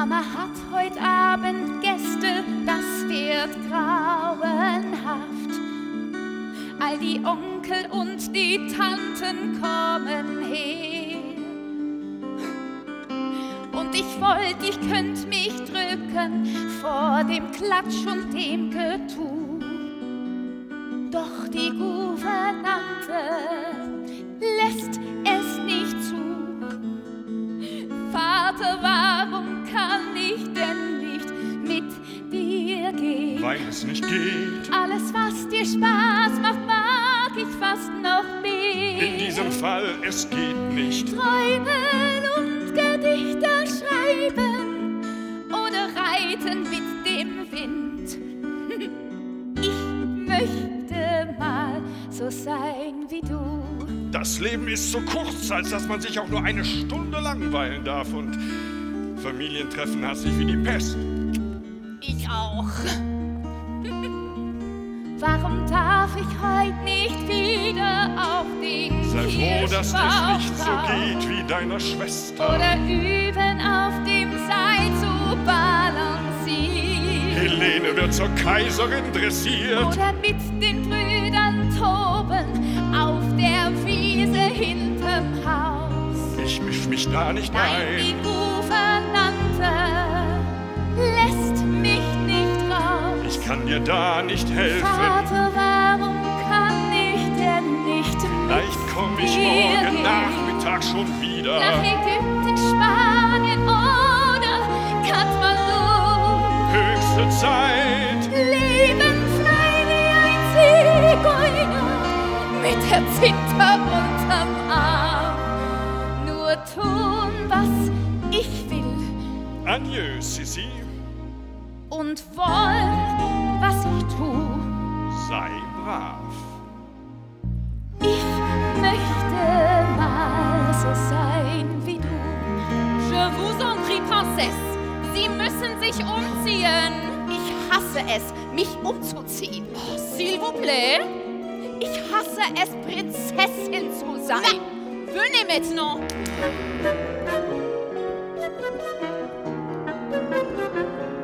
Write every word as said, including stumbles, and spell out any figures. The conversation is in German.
Mama hat heut Abend Gäste, das wird grauenhaft. All die Onkel und die Tanten kommen her. Und ich wollt, ich könnt mich drücken vor dem Klatsch und dem Getu. Doch die Gouvernante lässt es nicht zu. Vater, warum kann ich denn nicht mit dir gehen? Weil es nicht geht. Alles, was dir Spaß macht, mag ich fast noch mehr. In diesem Fall, es geht nicht. Träumen und Gedichte schreiben oder reiten mit dem Wind. Ich möchte mal so sein wie du. Das Leben ist so kurz, als dass man sich auch nur eine Stunde langweilen darf. Und Familientreffen hasse ich wie die Pest. Ich auch. Warum darf ich heute nicht wieder auf den Sei froh, dass Kirschbaum es nicht so geht wie deiner Schwester. oder üben auf dem Seil zu balancieren. Helene wird zur Kaiserin dressiert. Oder mit den Brüdern toben auf der Wiese hinterm Haus. Ich misch mich da nicht Nein, die ein. Gouvernante lässt mich nicht raus. Ich kann dir da nicht helfen. Vater, warum kann ich denn nicht Vielleicht mit komm ich dir morgen gehen? Nachmittag schon wieder. Nach Ägypten, Spanien oder Kathmandu. Höchste Zeit. Leben frei wie ein Zigeuner mit der Zither unterm Arm. Nur tun, was ich will Adieu, Sissi. und wollen, was ich tu. Sei brav. Ich möchte mal so sein wie du. Je vous en prie, Princesse. Sie müssen sich umziehen. Ich hasse es, mich umzuziehen. Oh, s'il vous plaît. Ich hasse es, Prinzessin zu sein. Na, venez maintenant.